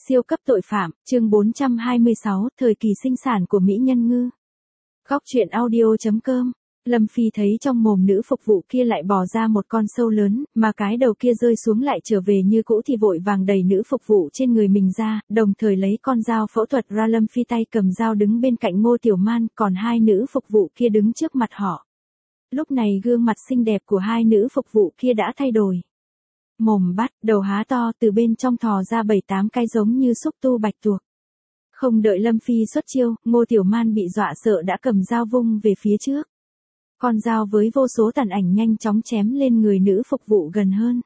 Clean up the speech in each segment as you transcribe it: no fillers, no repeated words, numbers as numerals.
Siêu cấp tội phạm, chương 426, thời kỳ sinh sản của Mỹ Nhân Ngư. Góc truyện audio.com. Lâm Phi thấy trong mồm nữ phục vụ kia lại bò ra một con sâu lớn, mà cái đầu kia rơi xuống lại trở về như cũ thì vội vàng đẩy nữ phục vụ trên người mình ra, đồng thời lấy con dao phẫu thuật ra. Lâm Phi tay cầm dao đứng bên cạnh Ngô Tiểu Man, còn hai nữ phục vụ kia đứng trước mặt họ. Lúc này gương mặt xinh đẹp của hai nữ phục vụ kia đã thay đổi. Mồm bắt, đầu há to, từ bên trong thò ra 7-8 cái giống như xúc tu bạch tuộc. Không đợi Lâm Phi xuất chiêu, Ngô Tiểu Man bị dọa sợ đã cầm dao vung về phía trước. Con dao với vô số tàn ảnh nhanh chóng chém lên người nữ phục vụ gần hơn.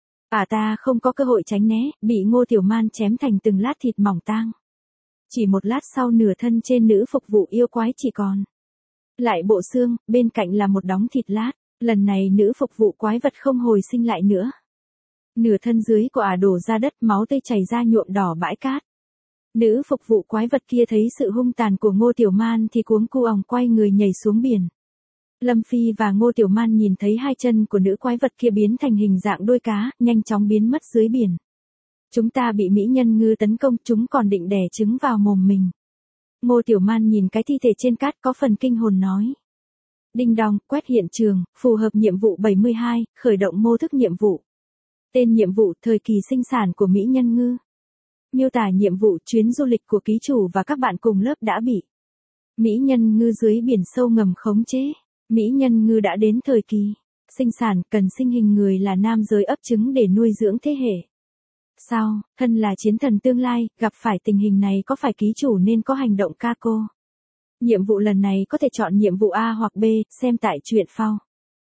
Ta không có cơ hội tránh né, bị Ngô Tiểu Man chém thành từng lát thịt mỏng tang. Chỉ một lát sau nửa thân trên nữ phục vụ yêu quái chỉ còn lại bộ xương, bên cạnh là một đống thịt lát. Lần này nữ phục vụ quái vật không hồi sinh lại nữa. Nửa thân dưới của đổ ra đất, máu tươi chảy ra nhuộm đỏ bãi cát. Nữ phục vụ quái vật kia thấy sự hung tàn của Ngô Tiểu Man thì cuống cu òng quay người nhảy xuống biển. Lâm Phi và Ngô Tiểu Man nhìn thấy hai chân của nữ quái vật kia biến thành hình dạng đuôi cá, nhanh chóng biến mất dưới biển. Chúng ta bị Mỹ Nhân Ngư tấn công, chúng còn định đẻ trứng vào mồm mình. Ngô Tiểu Man nhìn cái thi thể trên cát có phần kinh hồn nói. Đinh đong, quét hiện trường, phù hợp nhiệm vụ 72, khởi động mô thức nhiệm vụ. Tên nhiệm vụ, thời kỳ sinh sản của Mỹ Nhân Ngư. Miêu tả nhiệm vụ, chuyến du lịch của ký chủ và các bạn cùng lớp đã bị Mỹ Nhân Ngư dưới biển sâu ngầm khống chế. Mỹ Nhân Ngư đã đến thời kỳ sinh sản, cần sinh hình người là nam giới ấp trứng để nuôi dưỡng thế hệ sau. Thân là chiến thần tương lai, gặp phải tình hình này có phải ký chủ nên có hành động ca cô. Nhiệm vụ lần này có thể chọn nhiệm vụ A hoặc B, xem tại truyện phao.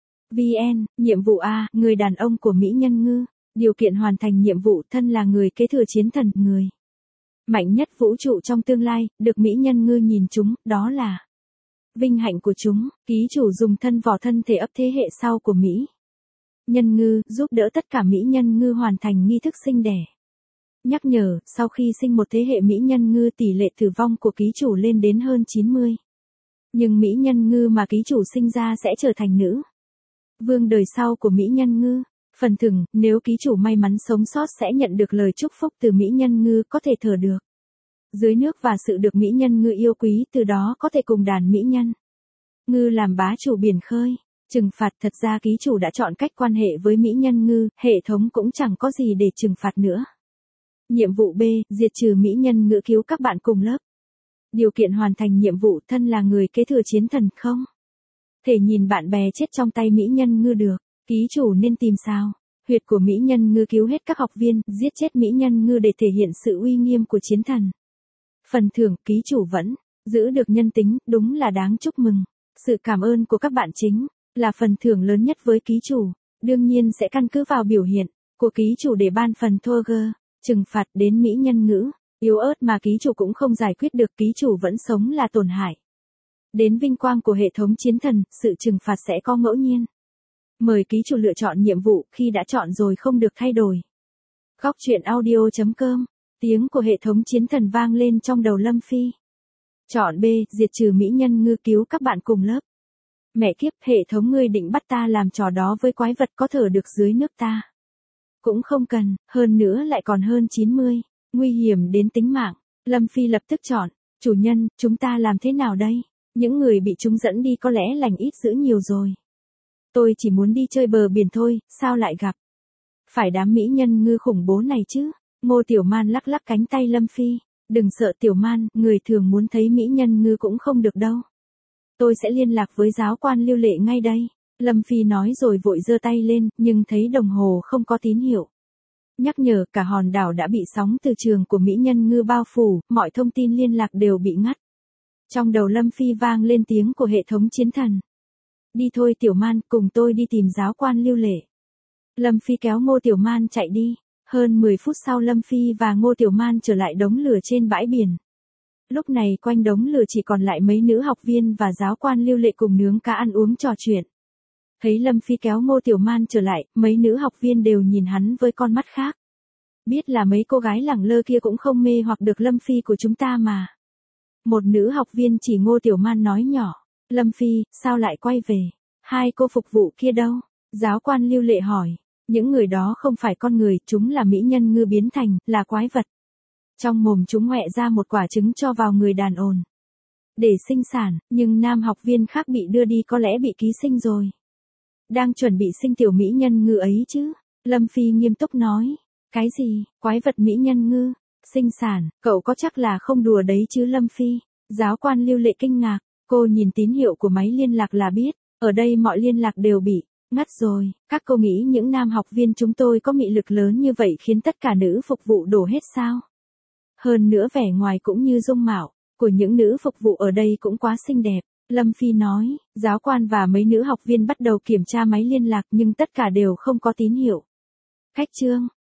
VN, nhiệm vụ A, người đàn ông của Mỹ Nhân Ngư. Điều kiện hoàn thành nhiệm vụ, thân là người kế thừa chiến thần, người mạnh nhất vũ trụ trong tương lai, được Mỹ Nhân Ngư nhìn chúng, đó là vinh hạnh của chúng. Ký chủ dùng thân vỏ thân thể ấp thế hệ sau của Mỹ Nhân Ngư, giúp đỡ tất cả Mỹ Nhân Ngư hoàn thành nghi thức sinh đẻ. Nhắc nhở, sau khi sinh một thế hệ Mỹ Nhân Ngư tỷ lệ tử vong của ký chủ lên đến hơn 90. Nhưng Mỹ Nhân Ngư mà ký chủ sinh ra sẽ trở thành nữ vương đời sau của Mỹ Nhân Ngư. Phần thưởng, nếu ký chủ may mắn sống sót sẽ nhận được lời chúc phúc từ Mỹ Nhân Ngư, có thể thở được dưới nước và sự được Mỹ Nhân Ngư yêu quý, từ đó có thể cùng đàn Mỹ Nhân Ngư làm bá chủ biển khơi. Trừng phạt, thật ra ký chủ đã chọn cách quan hệ với Mỹ Nhân Ngư, hệ thống cũng chẳng có gì để trừng phạt nữa. Nhiệm vụ B, diệt trừ Mỹ Nhân Ngư, cứu các bạn cùng lớp. Điều kiện hoàn thành nhiệm vụ, thân là người kế thừa chiến thần, không thể nhìn bạn bè chết trong tay Mỹ Nhân Ngư được. Ký chủ nên tìm sao huyệt của Mỹ Nhân Ngư, cứu hết các học viên, giết chết Mỹ Nhân Ngư để thể hiện sự uy nghiêm của chiến thần. Phần thưởng, ký chủ vẫn giữ được nhân tính, đúng là đáng chúc mừng. Sự cảm ơn của các bạn chính là phần thưởng lớn nhất với ký chủ. Đương nhiên sẽ căn cứ vào biểu hiện của ký chủ để ban phần thua gơ. Trừng phạt, đến Mỹ Nhân Ngư yếu ớt mà ký chủ cũng không giải quyết được, ký chủ vẫn sống là tổn hại đến vinh quang của hệ thống chiến thần. Sự trừng phạt sẽ có ngẫu nhiên. Mời ký chủ lựa chọn nhiệm vụ, khi đã chọn rồi không được thay đổi. Góc truyện audio.com. Tiếng của hệ thống chiến thần vang lên trong đầu Lâm Phi. Chọn B, diệt trừ Mỹ Nhân Ngư, cứu các bạn cùng lớp. Mẹ kiếp, hệ thống ngươi định bắt ta làm trò đó với quái vật có thở được dưới nước ta. Cũng không cần, hơn nữa lại còn hơn 90. Nguy hiểm đến tính mạng. Lâm Phi lập tức chọn. Chủ nhân, chúng ta làm thế nào đây? Những người bị chúng dẫn đi có lẽ lành ít dữ nhiều rồi. Tôi chỉ muốn đi chơi bờ biển thôi, sao lại gặp phải đám Mỹ Nhân Ngư khủng bố này chứ? Ngô Tiểu Man lắc lắc cánh tay Lâm Phi. Đừng sợ Tiểu Man, người thường muốn thấy Mỹ Nhân Ngư cũng không được đâu. Tôi sẽ liên lạc với giáo quan Lưu Lệ ngay đây. Lâm Phi nói rồi vội giơ tay lên, nhưng thấy đồng hồ không có tín hiệu. Nhắc nhở, cả hòn đảo đã bị sóng từ trường của Mỹ Nhân Ngư bao phủ, mọi thông tin liên lạc đều bị ngắt. Trong đầu Lâm Phi vang lên tiếng của hệ thống chiến thần. Đi thôi Tiểu Man, cùng tôi đi tìm giáo quan Lưu Lệ. Lâm Phi kéo Ngô Tiểu Man chạy đi. Hơn 10 phút sau Lâm Phi và Ngô Tiểu Man trở lại đống lửa trên bãi biển. Lúc này quanh đống lửa chỉ còn lại mấy nữ học viên và giáo quan Lưu Lệ cùng nướng cá ăn uống trò chuyện. Thấy Lâm Phi kéo Ngô Tiểu Man trở lại, mấy nữ học viên đều nhìn hắn với con mắt khác. Biết là mấy cô gái lẳng lơ kia cũng không mê hoặc được Lâm Phi của chúng ta mà. Một nữ học viên chỉ Ngô Tiểu Man nói nhỏ. Lâm Phi, sao lại quay về? Hai cô phục vụ kia đâu? Giáo quan Lưu Lệ hỏi. Những người đó không phải con người, chúng là Mỹ Nhân Ngư biến thành, là quái vật. Trong mồm chúng ngoẹ ra một quả trứng cho vào người đàn ồn. Để sinh sản, nhưng nam học viên khác bị đưa đi có lẽ bị ký sinh rồi. Đang chuẩn bị sinh tiểu mỹ nhân ngư ấy chứ? Lâm Phi nghiêm túc nói. Cái gì, quái vật mỹ nhân ngư? Sinh sản, cậu có chắc là không đùa đấy chứ Lâm Phi? Giáo quan Lưu Lệ kinh ngạc, cô nhìn tín hiệu của máy liên lạc là biết, ở đây mọi liên lạc đều bị ngắt rồi. Các cô nghĩ những nam học viên chúng tôi có mị lực lớn như vậy khiến tất cả nữ phục vụ đổ hết sao? Hơn nữa vẻ ngoài cũng như dung mạo của những nữ phục vụ ở đây cũng quá xinh đẹp. Lâm Phi nói, giáo quan và mấy nữ học viên bắt đầu kiểm tra máy liên lạc nhưng tất cả đều không có tín hiệu. Khách trương,